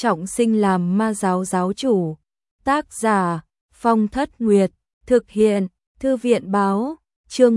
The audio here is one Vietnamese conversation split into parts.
trọng sinh làm ma giáo giáo chủ. Tác giả Phong Thất Nguyệt. Thực hiện Thư viện báo. Chương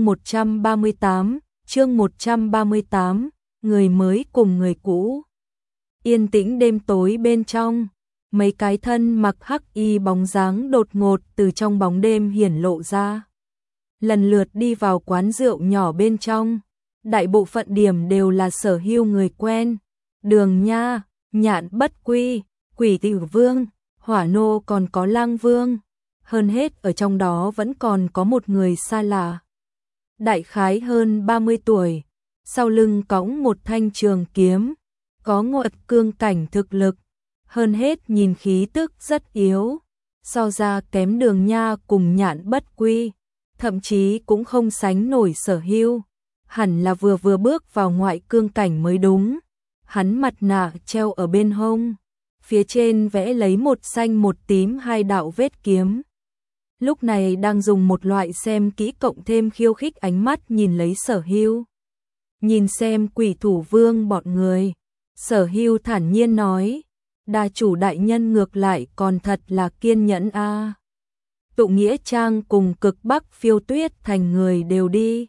138, người mới cùng người cũ. Yên tĩnh đêm tối bên trong, mấy cái thân mặc hắc y bóng dáng đột ngột từ trong bóng đêm hiển lộ ra. Lần lượt đi vào quán rượu nhỏ bên trong, đại bộ phận điểm đều là Sở Hưu người quen. Đường Nha, Nhạn Bất Quy, Quỷ Tử Vương, Hỏa Nô còn có Lang Vương. Hơn hết ở trong đó vẫn còn có một người xa lạ. Đại khái hơn 30 tuổi, sau lưng cõng một thanh trường kiếm, có ngộ cương cảnh thực lực, hơn hết nhìn khí tức rất yếu, so ra kém Đường Nha cùng Nhạn Bất Quy, thậm chí cũng không sánh nổi Sở Hưu, hẳn là vừa bước vào ngoại cương cảnh mới đúng. Hắn mặt nạ treo ở bên hông, phía trên vẽ lấy một xanh một tím hai đạo vết kiếm. Lúc này đang dùng một loại xem kỹ cộng thêm khiêu khích ánh mắt nhìn lấy Sở Hưu. Nhìn xem Quỷ Thủ Vương bọn người, Sở Hưu thản nhiên nói, đa chủ đại nhân ngược lại còn thật là kiên nhẫn a. Tụ Nghĩa Trang cùng Cực Bắc Phiêu Tuyết thành người đều đi.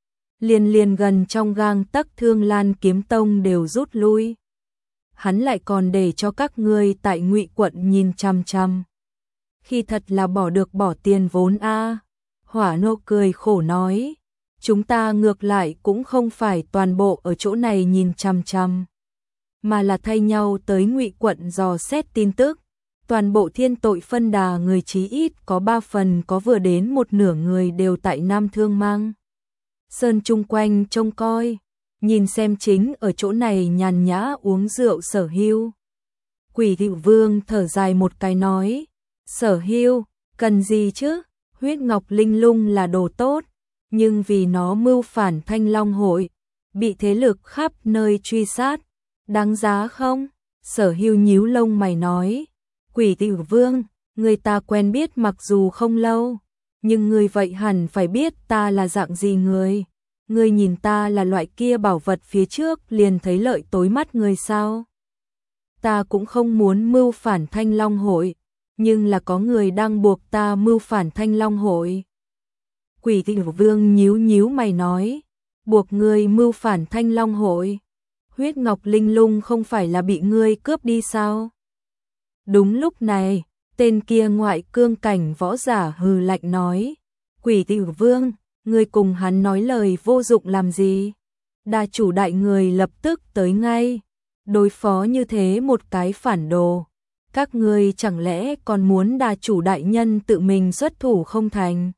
Liền gần trong gang tấc Thương Lan Kiếm Tông đều rút lui. Hắn lại còn để cho các ngươi tại Ngụy quận nhìn chằm chằm. Khi thật là bỏ được bỏ tiền vốn a. Hỏa Nô cười khổ nói, chúng ta ngược lại cũng không phải toàn bộ ở chỗ này nhìn chằm chằm, mà là thay nhau tới Ngụy quận dò xét tin tức. Toàn bộ Thiên Tội Phân Đà người chí ít có 3 phần có vừa đến một nửa người đều tại Nam Thương Mang Sơn chung quanh trông coi, nhìn xem chính ở chỗ này nhàn nhã uống rượu Sở Hưu. Quỷ Tử Vương thở dài một cái nói, Sở Hưu, cần gì chứ, huyết ngọc linh lung là đồ tốt, nhưng vì nó mưu phản Thanh Long hội, bị thế lực khắp nơi truy sát, đáng giá không? Sở Hưu nhíu lông mày nói, Quỷ Tử Vương, người ta quen biết mặc dù không lâu, nhưng người vậy hẳn phải biết ta là dạng gì người. Người nhìn ta là loại kia bảo vật phía trước liền thấy lợi tối mắt người sao? Ta cũng không muốn mưu phản Thanh Long hội, nhưng là có người đang buộc ta mưu phản Thanh Long hội. Quỷ Tử Vương nhíu mày nói, buộc ngươi mưu phản Thanh Long hội? Huyết ngọc linh lung không phải là bị ngươi cướp đi sao? Đúng lúc này, tên kia ngoại cương cảnh võ giả hừ lạnh nói, Quỷ Tử Vương, ngươi cùng hắn nói lời vô dụng làm gì? Đa chủ đại người lập tức tới ngay, đối phó như thế một cái phản đồ. Các ngươi chẳng lẽ còn muốn đa chủ đại nhân tự mình xuất thủ không thành?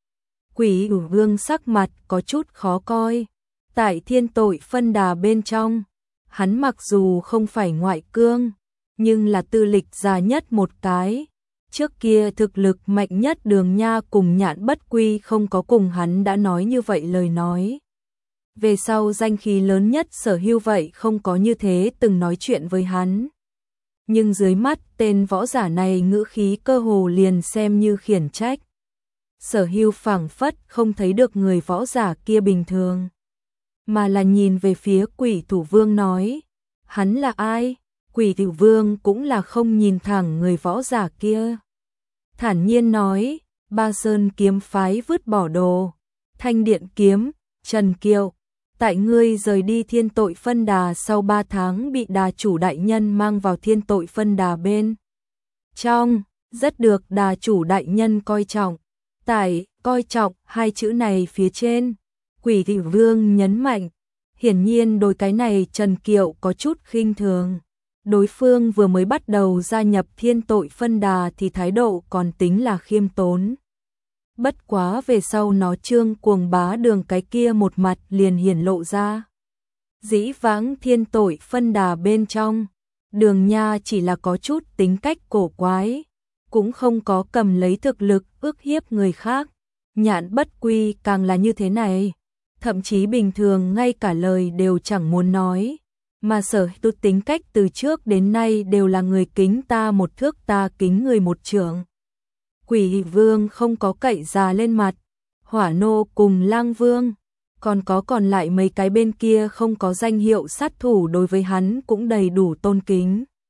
Quỷ Tử Vương sắc mặt có chút khó coi. Tại Thiên Tội Phân Đà bên trong, hắn mặc dù không phải ngoại cương, nhưng là tư lịch già nhất một cái. Trước kia thực lực mạnh nhất Đường Nha cùng Nhạn Bất Quy không có cùng hắn đã nói như vậy lời nói. Về sau danh khí lớn nhất Sở Hưu vậy không có như thế từng nói chuyện với hắn. Nhưng dưới mắt tên võ giả này ngữ khí cơ hồ liền xem như khiển trách. Sở Hưu phảng phất không thấy được người võ giả kia bình thường, mà là nhìn về phía Quỷ Thủ Vương nói, hắn là ai? Quỷ Tử Vương cũng là không nhìn thẳng người võ giả kia. Thản nhiên nói, Ba Sơn kiếm phái vứt bỏ đồ, Thanh Điện kiếm, Trần Kiệu, tại ngươi rời đi Thiên Tội Phân Đà sau 3 tháng bị đà chủ đại nhân mang vào Thiên Tội Phân Đà bên trong, rất được đà chủ đại nhân coi trọng. Tại coi trọng hai chữ này phía trên, Quỷ Tử Vương nhấn mạnh, hiển nhiên đối cái này Trần Kiệu có chút khinh thường. Đối phương vừa mới bắt đầu gia nhập Thiên Tội Phân Đà thì thái độ còn tính là khiêm tốn. Bất quá về sau nó Trương Cuồng Bá Đường cái kia một mặt liền hiển lộ ra. Dĩ vãng Thiên Tội Phân Đà bên trong, Đường Nha chỉ là có chút tính cách cổ quái, cũng không có cầm lấy thực lực ức hiếp người khác. Nhạn Bất Quy càng là như thế này, thậm chí bình thường ngay cả lời đều chẳng muốn nói. Mà Sở Hưu tính cách từ trước đến nay đều là người kính ta một thước ta kính người một trượng. Quỷ Vương không có cậy già lên mặt, Hỏa Nô cùng Lang Vương, còn lại mấy cái bên kia không có danh hiệu sát thủ đối với hắn cũng đầy đủ tôn kính.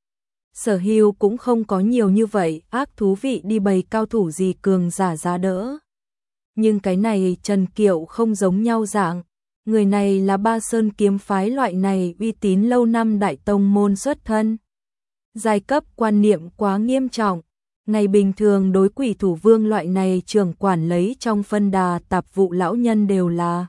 Sở Hưu cũng không có nhiều như vậy ác thú vị đi bày cao thủ gì cường giả giá đỡ. Nhưng cái này Trần Kiệu không giống nhau dạng, người này là Ba Sơn kiếm phái loại này uy tín lâu năm đại tông môn xuất thân. Giai cấp quan niệm quá nghiêm trọng, ngày bình thường đối Quỷ Thủ Vương loại này trưởng quản lấy trong phân đà tạp vụ lão nhân đều là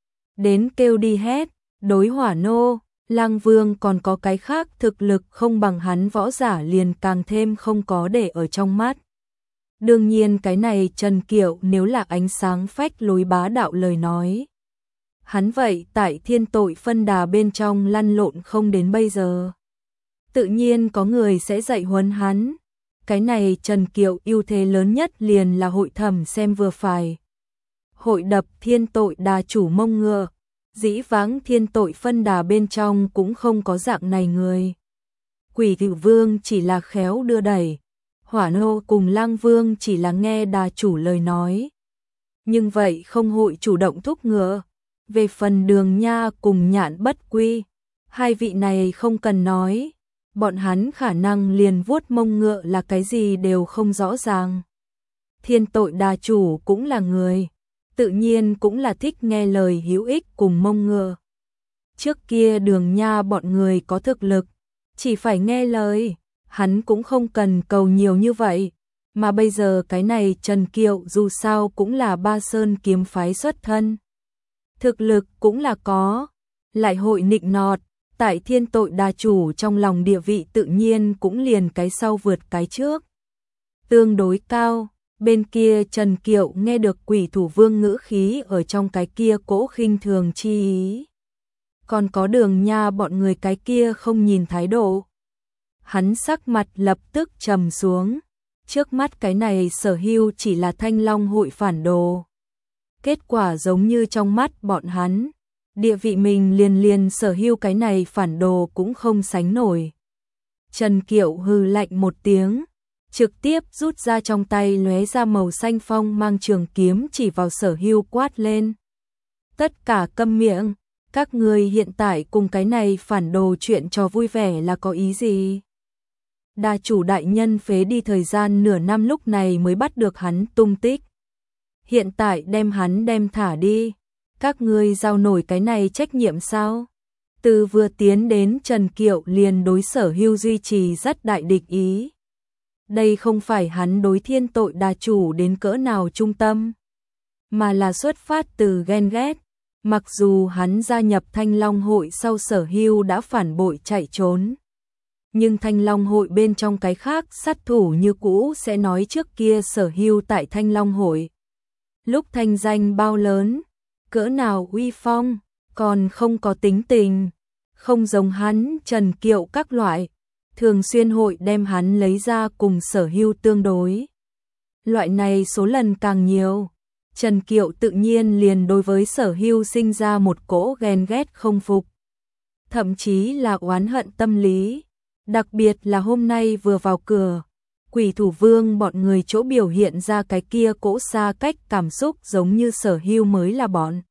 đến kêu đi hết, đối Hỏa Nô, Lang Vương còn có cái khác thực lực không bằng hắn võ giả liền càng thêm không có để ở trong mắt. Đương nhiên cái này Trần Kiệu nếu là ánh sáng phách lối bá đạo lời nói. Hắn vậy tại thiên tội phân đà bên trong lăn lộn không đến bây giờ. Tự nhiên có người sẽ dạy huấn hắn. Cái này Trần Kiệu ưu thế lớn nhất liền là hội thẩm xem vừa phải. Hội đập thiên tội đà chủ mông ngựa. Dĩ vãng thiên tội phân đà bên trong cũng không có dạng này người. Quỷ Thủ Vương chỉ là khéo đưa đẩy. Hỏa Nô cùng Lang Vương chỉ là nghe đà chủ lời nói. Nhưng vậy không hội chủ động thúc ngựa. Về phần Đường Nha cùng Nhạn Bất Quy, hai vị này không cần nói. Bọn hắn khả năng liền vuốt mông ngựa là cái gì đều không rõ ràng. Thiên tội đà chủ cũng là người, tự nhiên cũng là thích nghe lời hữu ích cùng mông ngựa. Trước kia Đường Nha bọn người có thực lực, chỉ phải nghe lời, hắn cũng không cần cầu nhiều như vậy. Mà bây giờ cái này Trần Kiệu dù sao cũng là Ba Sơn kiếm phái xuất thân. Thực lực cũng là có, lại hội nịnh nọt, tại thiên tội đà chủ trong lòng địa vị tự nhiên cũng liền cái sau vượt cái trước. Tương đối cao, bên kia Trần Kiệu nghe được Quỷ Thủ Vương ngữ khí ở trong cái kia cỗ khinh thường chi ý. Còn có Đường Nha bọn người cái kia không nhìn thái độ. Hắn sắc mặt lập tức trầm xuống, trước mắt cái này Sở Hưu chỉ là Thanh Long hội phản đồ. Kết quả giống như trong mắt bọn hắn, địa vị mình liền Sở Hưu cái này phản đồ cũng không sánh nổi. Trần Kiệu hừ lạnh một tiếng, trực tiếp rút ra trong tay lóe ra màu xanh phong mang trường kiếm chỉ vào Sở Hưu quát lên. Tất cả câm miệng, các người hiện tại cùng cái này phản đồ chuyện trò vui vẻ là có ý gì? Đà chủ đại nhân phế đi thời gian nửa năm lúc này mới bắt được hắn tung tích. Hiện tại đem hắn đem thả đi, các ngươi giao nổi cái này trách nhiệm sao? Từ vừa tiến đến Trần Kiệu liền đối Sở Hưu duy trì rất đại địch ý. Đây không phải hắn đối thiên tội đà chủ đến cỡ nào trung tâm, mà là xuất phát từ ghen ghét. Mặc dù hắn gia nhập Thanh Long hội sau Sở Hưu đã phản bội chạy trốn, nhưng Thanh Long hội bên trong cái khác sát thủ như cũ sẽ nói trước kia Sở Hưu tại Thanh Long hội lúc thanh danh bao lớn, cỡ nào uy phong, còn không có tính tình, không giống hắn Trần Kiệu các loại, thường xuyên hội đem hắn lấy ra cùng Sở Hưu tương đối. Loại này số lần càng nhiều, Trần Kiệu tự nhiên liền đối với Sở Hưu sinh ra một cỗ ghen ghét không phục, thậm chí là oán hận tâm lý, đặc biệt là hôm nay vừa vào cửa. Quỷ Thủ Vương bọn người chỗ biểu hiện ra cái kia cỗ xa cách cảm xúc giống như Sở Hưu mới là bọn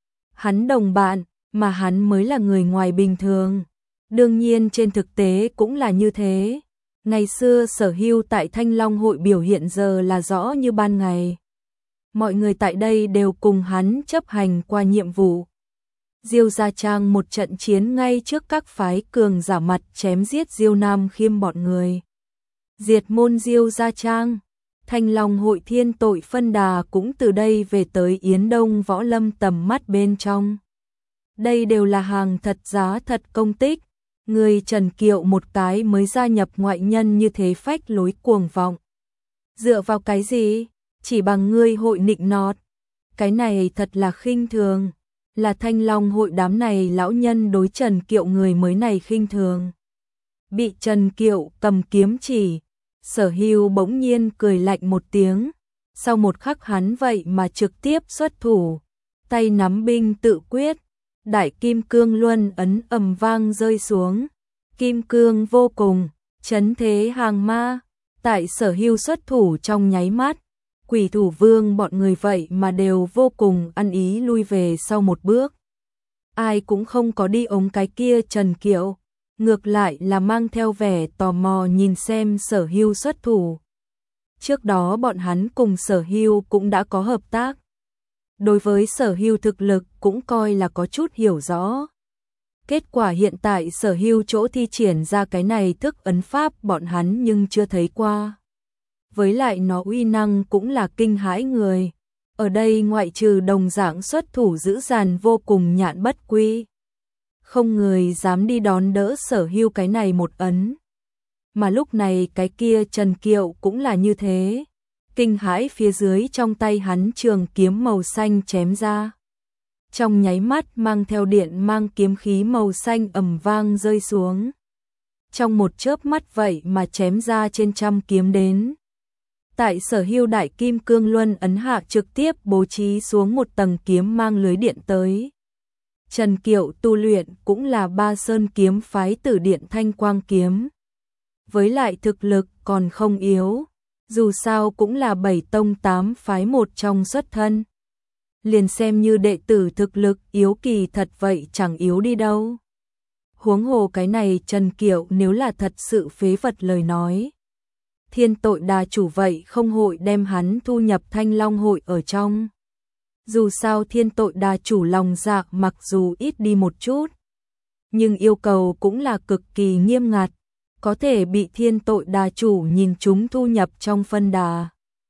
hắn đồng bạn, mà hắn mới là người ngoài bình thường. Đương nhiên trên thực tế cũng là như thế. Ngày xưa Sở Hưu tại Thanh Long hội biểu hiện giờ là rõ như ban ngày. Mọi người tại đây đều cùng hắn chấp hành qua nhiệm vụ. Diêu Gia Trang một trận chiến ngay trước các phái cường giả mặt chém giết Diêu Nam Khiêm bọn người. Diệt môn Diêu Gia Trang, Thanh Long hội thiên tội phân đà cũng từ đây về tới Yến Đông Võ Lâm tầm mắt bên trong. Đây đều là hàng thật giá thật công tích, người Trần Kiệu một cái mới gia nhập ngoại nhân như thế phách lối cuồng vọng. Dựa vào cái gì? Chỉ bằng ngươi hội nịnh nọt. Cái này thật là khinh thường, là Thanh Long hội đám này lão nhân đối Trần Kiệu người mới này khinh thường. Bị Trần Kiệu cầm kiếm chỉ, Sở Hưu bỗng nhiên cười lạnh một tiếng, sau một khắc hắn vậy mà trực tiếp xuất thủ, tay nắm binh tự quyết, đại kim cương luân ấn ầm vang rơi xuống, kim cương vô cùng, chấn thế hàng ma, tại Sở Hưu xuất thủ trong nháy mắt, Quỷ Thủ Vương bọn người vậy mà đều vô cùng ăn ý lui về sau một bước. Ai cũng không có đi ống cái kia Trần Kiệu, ngược lại là mang theo vẻ tò mò nhìn xem Sở Hưu xuất thủ. Trước đó bọn hắn cùng Sở Hưu cũng đã có hợp tác. Đối với Sở Hưu thực lực cũng coi là có chút hiểu rõ. Kết quả hiện tại Sở Hưu chỗ thi triển ra cái này thức ấn pháp bọn hắn nhưng chưa thấy qua. Với lại nó uy năng cũng là kinh hãi người. Ở đây ngoại trừ đồng dạng xuất thủ dữ dằn vô cùng Nhạn Bất Quy, không người dám đi đón đỡ Sở Hưu cái này một ấn. Mà lúc này cái kia Trần Kiệu cũng là như thế. Kinh hãi phía dưới trong tay hắn trường kiếm màu xanh chém ra. Trong nháy mắt mang theo điện mang kiếm khí màu xanh ầm vang rơi xuống. Trong một chớp mắt vậy mà chém ra trên trăm kiếm đến. Tại Sở Hưu đại kim cương luân ấn hạ trực tiếp bố trí xuống một tầng kiếm mang lưới điện tới. Trần Kiệu tu luyện cũng là Ba Sơn kiếm phái Tử Điện Thanh Quang kiếm. Với lại thực lực còn không yếu, dù sao cũng là 7 tông 8 phái một trong xuất thân. Liền xem như đệ tử thực lực yếu kỳ thật vậy chẳng yếu đi đâu. Huống hồ cái này Trần Kiệu nếu là thật sự phế vật lời nói, Thiên Tội Đà Chủ vậy không hội đem hắn thu nhập Thanh Long hội ở trong. Dù sao Thiên Tội Đà Chủ lòng dạ mặc dù ít đi một chút, nhưng yêu cầu cũng là cực kỳ nghiêm ngặt, có thể bị Thiên Tội Đà Chủ nhìn chúng thu nhập trong phân đà.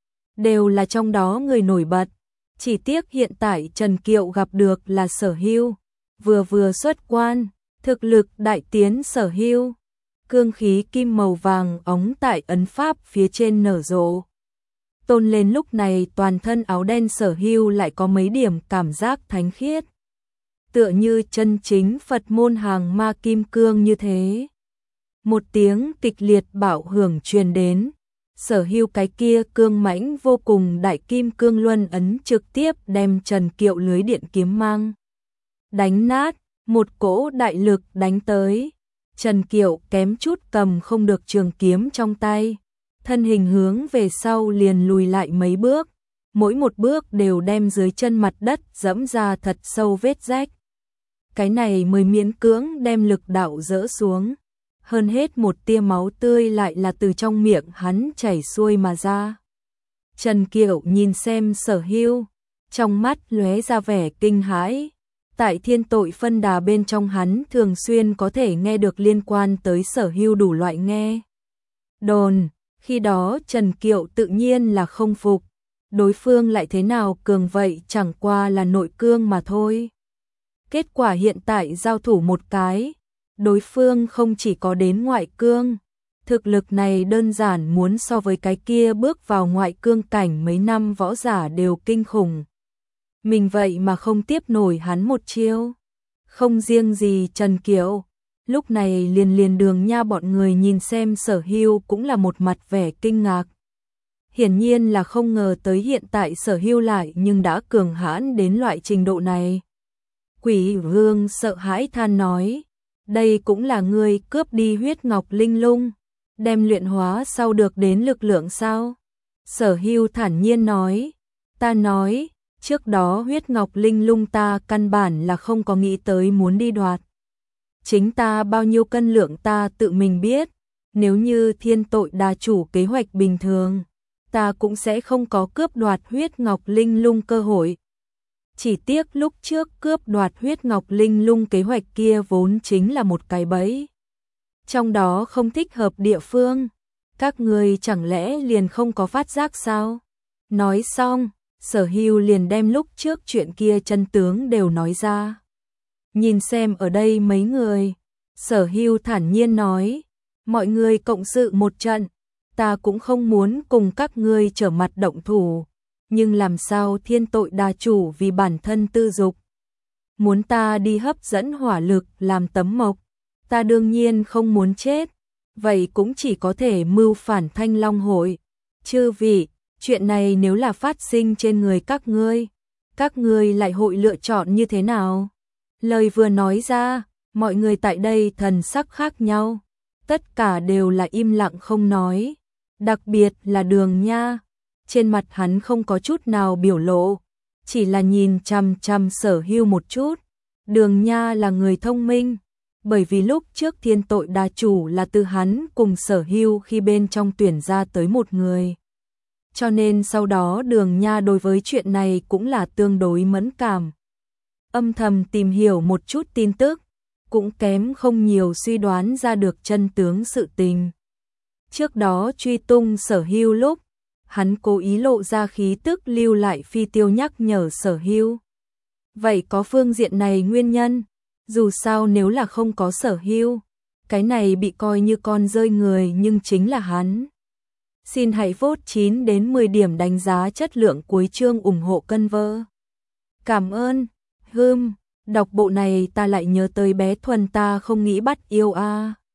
Đều là trong đó người nổi bật, chỉ tiếc hiện tại Trần Kiệu gặp được là Sở Hưu, vừa xuất quan, thực lực đại tiến Sở Hưu. Cương khí kim màu vàng óng tại ấn pháp phía trên nở rộ. Tôn lên lúc này toàn thân áo đen Sở Hưu lại có mấy điểm cảm giác thánh khiết. Tựa như chân chính Phật môn hàng ma kim cương như thế. Một tiếng kịch liệt bạo hưởng truyền đến. Sở Hưu cái kia cương mãnh vô cùng đại kim cương luân ấn trực tiếp đem Trần Kiệu lưới điện kiếm mang đánh nát, một cỗ đại lực đánh tới. Trần Kiệu kém chút cầm không được trường kiếm trong tay, thân hình hướng về sau liền lùi lại mấy bước, mỗi một bước đều đem dưới chân mặt đất dẫm ra thật sâu vết rách. Cái này mới miễn cưỡng đem lực đạo dỡ xuống, hơn hết một tia máu tươi lại là từ trong miệng hắn chảy xuôi mà ra. Trần Kiệu nhìn xem Sở Hưu, trong mắt lóe ra vẻ kinh hãi. Tại Thiên Tội phân đà bên trong hắn thường xuyên có thể nghe được liên quan tới Sở Hưu đủ loại nghe đồn, khi đó Trần Kiệu tự nhiên là không phục, đối phương lại thế nào cường vậy chẳng qua là nội cương mà thôi. Kết quả hiện tại giao thủ một cái, đối phương không chỉ có đến ngoại cương, thực lực này đơn giản muốn so với cái kia bước vào ngoại cương cảnh mấy năm võ giả đều kinh khủng. Mình vậy mà không tiếp nổi hắn một chiêu. Không riêng gì Trần Kiệu, lúc này liền Đường Nha bọn người nhìn xem Sở Hưu cũng là một mặt vẻ kinh ngạc. Hiển nhiên là không ngờ tới hiện tại Sở Hưu lại nhưng đã cường hãn đến loại trình độ này. Quỷ Vương sợ hãi than nói, đây cũng là ngươi cướp đi huyết ngọc linh lung, đem luyện hóa sau được đến lực lượng sao? Sở Hưu thản nhiên nói, ta nói, trước đó huyết ngọc linh lung ta căn bản là không có nghĩ tới muốn đi đoạt. Chính ta bao nhiêu cân lượng ta tự mình biết, nếu như Thiên Tội Đà Chủ kế hoạch bình thường, ta cũng sẽ không có cướp đoạt huyết ngọc linh lung cơ hội. Chỉ tiếc lúc trước cướp đoạt huyết ngọc linh lung kế hoạch kia vốn chính là một cái bẫy. Trong đó không thích hợp địa phương, các người chẳng lẽ liền không có phát giác sao? Nói xong, Sở Hưu liền đem lúc trước chuyện kia chân tướng đều nói ra. Nhìn xem ở đây mấy người, Sở Hưu thản nhiên nói, mọi người cộng sự một trận, ta cũng không muốn cùng các ngươi trở mặt động thủ, nhưng làm sao Thiên Tội Đà Chủ vì bản thân tư dục, muốn ta đi hấp dẫn hỏa lực làm tấm mộc, ta đương nhiên không muốn chết, vậy cũng chỉ có thể mưu phản Thanh Long hội. Chư vị, chuyện này nếu là phát sinh trên người các ngươi lại hội lựa chọn như thế nào? Lời vừa nói ra, mọi người tại đây thần sắc khác nhau, tất cả đều là im lặng không nói, đặc biệt là Đường Nha, trên mặt hắn không có chút nào biểu lộ, chỉ là nhìn chằm chằm Sở Hưu một chút. Đường Nha là người thông minh, bởi vì lúc trước thiên tội đa chủ là từ hắn cùng Sở Hưu khi bên trong tuyển ra tới một người. Cho nên sau đó Đường Nha đối với chuyện này cũng là tương đối mẫn cảm. Âm thầm tìm hiểu một chút tin tức, cũng kém không nhiều suy đoán ra được chân tướng sự tình. Trước đó truy tung Sở Hưu lúc, hắn cố ý lộ ra khí tức lưu lại phi tiêu nhắc nhở Sở Hưu. Vậy có phương diện này nguyên nhân, dù sao nếu là không có Sở Hưu, cái này bị coi như con rơi người nhưng chính là hắn. Xin hãy vote 9 đến 10 điểm đánh giá chất lượng cuối chương ủng hộ cân vơ. Cảm ơn. Đọc bộ này ta lại nhớ tới bé Thuần ta không nghĩ bắt yêu a.